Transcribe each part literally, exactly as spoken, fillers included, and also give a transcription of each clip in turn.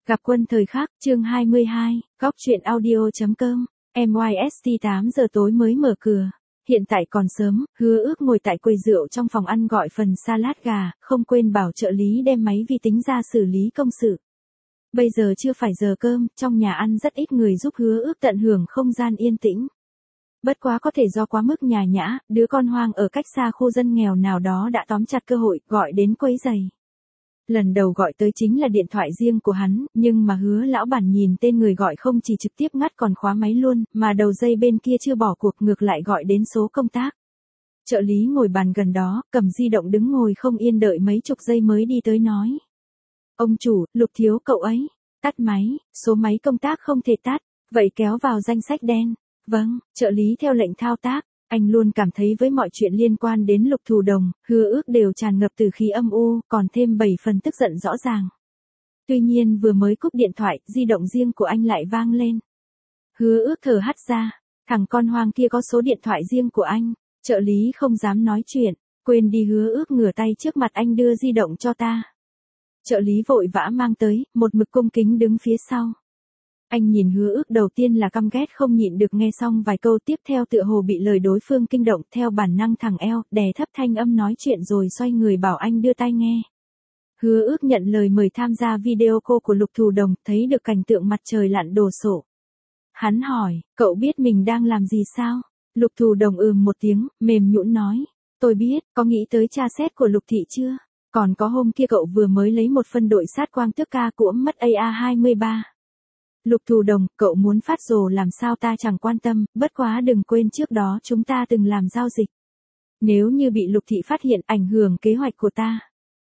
Gặp quân thời khắc, chương hai mươi hai, góc truyện audio.com, em i ét tê tám giờ tối mới mở cửa. Hiện tại còn sớm, Hứa Ước ngồi tại quầy rượu trong phòng ăn gọi phần salad gà, không quên bảo trợ lý đem máy vi tính ra xử lý công sự. Bây giờ chưa phải giờ cơm, trong nhà ăn rất ít người giúp Hứa Ước tận hưởng không gian yên tĩnh. Bất quá có thể do quá mức nhàn nhã, đứa con hoang ở cách xa khu dân nghèo nào đó đã tóm chặt cơ hội, gọi đến quấy giày. Lần đầu gọi tới chính là điện thoại riêng của hắn, nhưng mà Hứa lão bản nhìn tên người gọi không chỉ trực tiếp ngắt còn khóa máy luôn, mà đầu dây bên kia chưa bỏ cuộc ngược lại gọi đến số công tác. Trợ lý ngồi bàn gần đó, cầm di động đứng ngồi không yên đợi mấy chục giây mới đi tới nói. Ông chủ, Lục thiếu cậu ấy. Tắt máy, số máy công tác không thể tắt, vậy kéo vào danh sách đen. Vâng, trợ lý theo lệnh thao tác. Anh luôn cảm thấy với mọi chuyện liên quan đến Lục Thù Đồng, Hứa Ước đều tràn ngập từ khí âm u, còn thêm bảy phần tức giận rõ ràng. Tuy nhiên vừa mới cúp điện thoại, di động riêng của anh lại vang lên. Hứa Ước thở hắt ra, thằng con hoang kia có số điện thoại riêng của anh, trợ lý không dám nói chuyện, quên đi. Hứa Ước ngửa tay trước mặt anh đưa di động cho ta. Trợ lý vội vã mang tới, một mực cung kính đứng phía sau. Anh nhìn Hứa Ước đầu tiên là căm ghét không nhịn được, nghe xong vài câu tiếp theo tựa hồ bị lời đối phương kinh động, theo bản năng thẳng eo, đè thấp thanh âm nói chuyện rồi xoay người bảo anh đưa tai nghe. Hứa Ước nhận lời mời tham gia video call của Lục Thù Đồng, thấy được cảnh tượng mặt trời lặn đổ sổ. Hắn hỏi, cậu biết mình đang làm gì sao? Lục Thù Đồng ừm một tiếng, mềm nhũn nói, tôi biết, có nghĩ tới tra xét của Lục thị chưa? Còn có hôm kia cậu vừa mới lấy một phân đội sát quang tước ca cuỗm mất A A hai mươi ba. Lục Thù Đồng, cậu muốn phát rồ làm sao ta chẳng quan tâm, bất quá đừng quên trước đó chúng ta từng làm giao dịch. Nếu như bị Lục thị phát hiện ảnh hưởng kế hoạch của ta.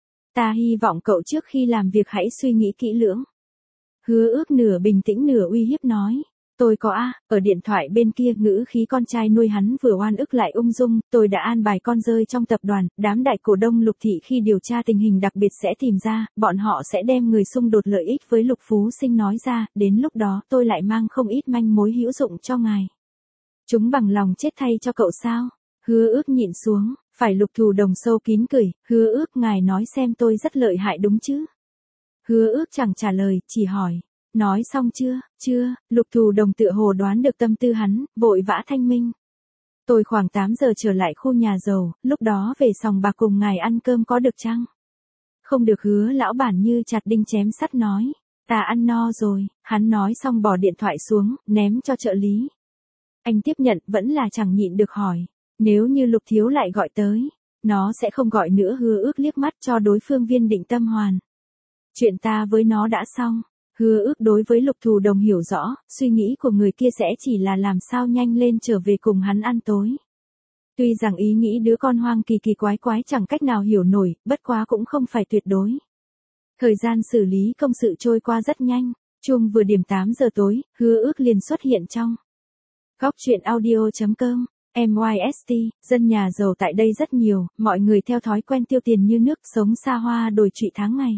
Ta hy vọng cậu trước khi làm việc hãy suy nghĩ kỹ lưỡng. Hứa Ước nửa bình tĩnh nửa uy hiếp nói. Tôi có a, ở điện thoại bên kia ngữ khí con trai nuôi hắn vừa oan ức lại ung dung, tôi đã an bài con rơi trong tập đoàn, đám đại cổ đông Lục thị khi điều tra tình hình đặc biệt sẽ tìm ra, bọn họ sẽ đem người xung đột lợi ích với Lục Phú Sinh nói ra, đến lúc đó tôi lại mang không ít manh mối hữu dụng cho ngài. Chúng bằng lòng chết thay cho cậu sao? Hứa Ước nhịn xuống, phải. Lục Thù Đồng sâu kín cười, Hứa Ước ngài nói xem tôi rất lợi hại đúng chứ? Hứa Ước chẳng trả lời, chỉ hỏi. Nói xong chưa? Chưa. Lục Thù Đồng tựa hồ đoán được tâm tư hắn, vội vã thanh minh. Tôi khoảng tám giờ trở lại khu nhà giàu, lúc đó về sòng bạc cùng ngài ăn cơm có được chăng? Không được. Hứa lão bản như chặt đinh chém sắt nói. Ta ăn no rồi. Hắn nói xong bỏ điện thoại xuống, ném cho trợ lý. Anh tiếp nhận, vẫn là chẳng nhịn được hỏi. Nếu như Lục thiếu lại gọi tới, nó sẽ không gọi nữa. Hứa Ước liếc mắt cho đối phương viên định tâm hoàn. Chuyện ta với nó đã xong. Hứa Ước đối với Lục Thù Đồng hiểu rõ, suy nghĩ của người kia sẽ chỉ là làm sao nhanh lên trở về cùng hắn ăn tối. Tuy rằng ý nghĩ đứa con hoang kỳ kỳ quái quái chẳng cách nào hiểu nổi, bất quá cũng không phải tuyệt đối. Thời gian xử lý công sự trôi qua rất nhanh, chuông vừa điểm tám giờ tối, Hứa Ước liền xuất hiện trong góc truyện audio.com, em i ét tê, dân nhà giàu tại đây rất nhiều, mọi người theo thói quen tiêu tiền như nước, sống xa hoa đổi trụy tháng ngày.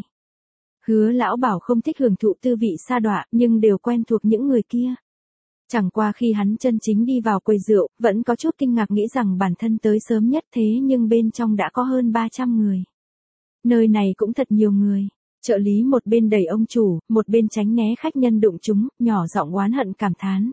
Hứa lão bảo không thích hưởng thụ tư vị sa đọa, nhưng đều quen thuộc những người kia. Chẳng qua khi hắn chân chính đi vào quầy rượu, vẫn có chút kinh ngạc nghĩ rằng bản thân tới sớm nhất, thế nhưng bên trong đã có hơn ba trăm người. Nơi này cũng thật nhiều người. Trợ lý một bên đẩy ông chủ, một bên tránh né khách nhân đụng chúng, nhỏ giọng oán hận cảm thán.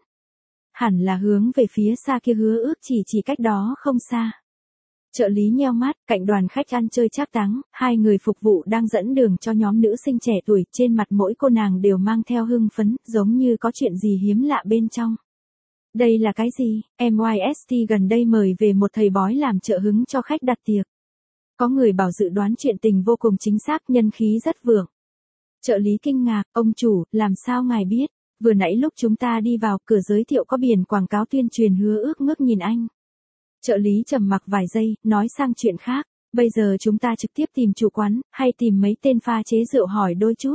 Hẳn là hướng về phía xa kia. Hứa Ước chỉ chỉ cách đó không xa. Trợ lý nheo mắt, cạnh đoàn khách ăn chơi trác táng, hai người phục vụ đang dẫn đường cho nhóm nữ sinh trẻ tuổi, trên mặt mỗi cô nàng đều mang theo hưng phấn, giống như có chuyện gì hiếm lạ bên trong. Đây là cái gì? em i ét tê gần đây mời về một thầy bói làm trợ hứng cho khách đặt tiệc. Có người bảo dự đoán chuyện tình vô cùng chính xác, nhân khí rất vượng. Trợ lý kinh ngạc, ông chủ, làm sao ngài biết? Vừa nãy lúc chúng ta đi vào, cửa giới thiệu có biển quảng cáo tuyên truyền. Hứa Ước ngước nhìn anh. Trợ lý trầm mặc vài giây, nói sang chuyện khác, bây giờ chúng ta trực tiếp tìm chủ quán, hay tìm mấy tên pha chế rượu hỏi đôi chút.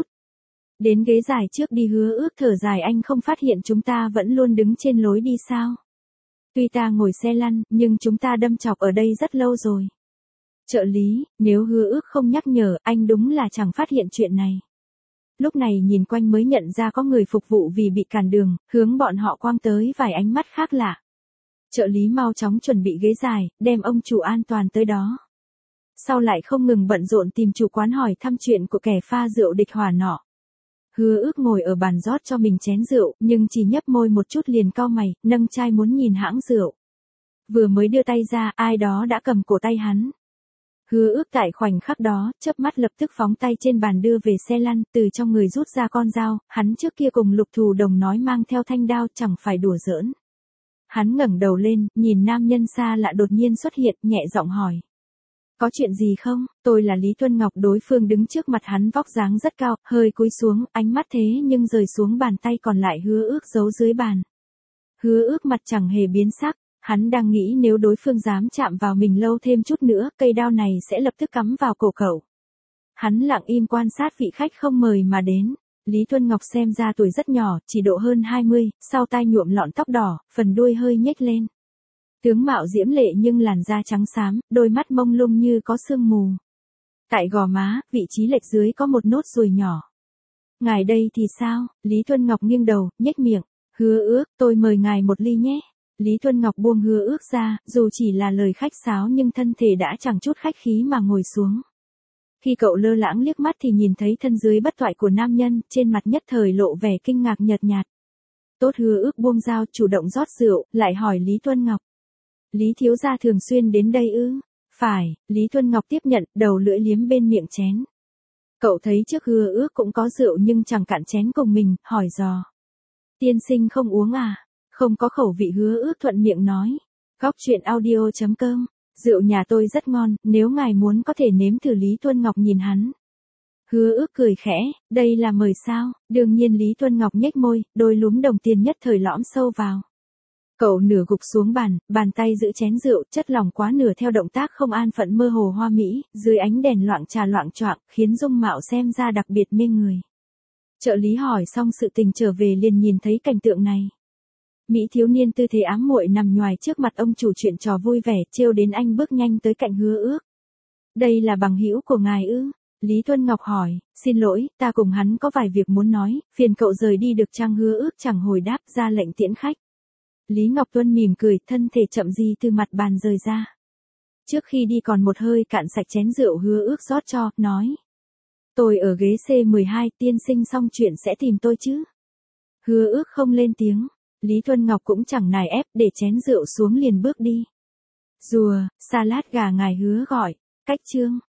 Đến ghế dài trước đi. Hứa Ước thở dài, anh không phát hiện chúng ta vẫn luôn đứng trên lối đi sao? Tuy ta ngồi xe lăn, nhưng chúng ta đâm chọc ở đây rất lâu rồi. Trợ lý, nếu Hứa Ước không nhắc nhở, anh đúng là chẳng phát hiện chuyện này. Lúc này nhìn quanh mới nhận ra có người phục vụ vì bị cản đường, hướng bọn họ quang tới vài ánh mắt khác lạ. Trợ lý mau chóng chuẩn bị ghế dài, đem ông chủ an toàn tới đó. Sau lại không ngừng bận rộn tìm chủ quán hỏi thăm chuyện của kẻ pha rượu địch hỏa nọ. Hứa Ước ngồi ở bàn rót cho mình chén rượu, nhưng chỉ nhấp môi một chút liền cau mày, nâng chai muốn nhìn hãng rượu. Vừa mới đưa tay ra, ai đó đã cầm cổ tay hắn. Hứa Ước tại khoảnh khắc đó, chớp mắt lập tức phóng tay trên bàn đưa về xe lăn, từ trong người rút ra con dao, hắn trước kia cùng Lục Thù Đồng nói mang theo thanh đao chẳng phải đùa giỡn. Hắn ngẩng đầu lên, nhìn nam nhân xa lạ đột nhiên xuất hiện, nhẹ giọng hỏi. Có chuyện gì không? Tôi là Lý Tuân Ngọc. Đối phương đứng trước mặt hắn vóc dáng rất cao, hơi cúi xuống, ánh mắt thế nhưng rời xuống bàn tay còn lại Hứa Ước giấu dưới bàn. Hứa Ước mặt chẳng hề biến sắc, hắn đang nghĩ nếu đối phương dám chạm vào mình lâu thêm chút nữa, cây đao này sẽ lập tức cắm vào cổ cậu. Hắn lặng im quan sát vị khách không mời mà đến. Lý Tuân Ngọc xem ra tuổi rất nhỏ, chỉ độ hơn hai mươi, sau tai nhuộm lọn tóc đỏ, phần đuôi hơi nhếch lên. Tướng mạo diễm lệ nhưng làn da trắng xám, đôi mắt mông lung như có sương mù. Tại gò má, vị trí lệch dưới có một nốt ruồi nhỏ. Ngài đây thì sao? Lý Tuân Ngọc nghiêng đầu, nhếch miệng. Hứa Ước, tôi mời ngài một ly nhé. Lý Tuân Ngọc buông Hứa Ước ra, dù chỉ là lời khách sáo nhưng thân thể đã chẳng chút khách khí mà ngồi xuống. Khi cậu lơ lãng liếc mắt thì nhìn thấy thân dưới bất toại của nam nhân, trên mặt nhất thời lộ vẻ kinh ngạc nhợt nhạt. Tốt. Hứa Ước buông dao, chủ động rót rượu, lại hỏi Lý Tuân Ngọc. Lý thiếu gia thường xuyên đến đây ư? Phải, Lý Tuân Ngọc tiếp nhận, đầu lưỡi liếm bên miệng chén. Cậu thấy trước Hứa Ước cũng có rượu nhưng chẳng cạn chén cùng mình, hỏi dò. Tiên sinh không uống à? Không có khẩu vị. Hứa Ước thuận miệng nói. Góc truyện audio chấm com. Rượu nhà tôi rất ngon, nếu ngài muốn có thể nếm thử. Lý Tuân Ngọc nhìn hắn. Hứa Ước cười khẽ, đây là mời sao? Đương nhiên. Lý Tuân Ngọc nhếch môi, đôi lúm đồng tiền nhất thời lõm sâu vào. Cậu nửa gục xuống bàn, bàn tay giữ chén rượu, chất lỏng quá nửa theo động tác không an phận mơ hồ hoa mỹ, dưới ánh đèn loạng trà loạng choạng, khiến dung mạo xem ra đặc biệt mê người. Trợ lý hỏi xong sự tình trở về liền nhìn thấy cảnh tượng này. Mỹ thiếu niên tư thế ám muội nằm nhoài trước mặt ông chủ chuyện trò vui vẻ, trêu đến anh bước nhanh tới cạnh Hứa Ước. Đây là bằng hữu của ngài ư? Lý Tuân Ngọc hỏi. Xin lỗi, ta cùng hắn có vài việc muốn nói, phiền cậu rời đi được chăng? Hứa Ước chẳng hồi đáp, ra lệnh tiễn khách. Lý Ngọc Tuân mỉm cười, thân thể chậm di từ mặt bàn rời ra. Trước khi đi còn một hơi cạn sạch chén rượu Hứa Ước rót cho, nói. Tôi ở ghế C mười hai, tiên sinh xong chuyện sẽ tìm tôi chứ? Hứa Ước không lên tiếng. Lý Tuân Ngọc cũng chẳng nài ép, để chén rượu xuống liền bước đi. Rùa, salad gà ngài Hứa gọi. Cách chương.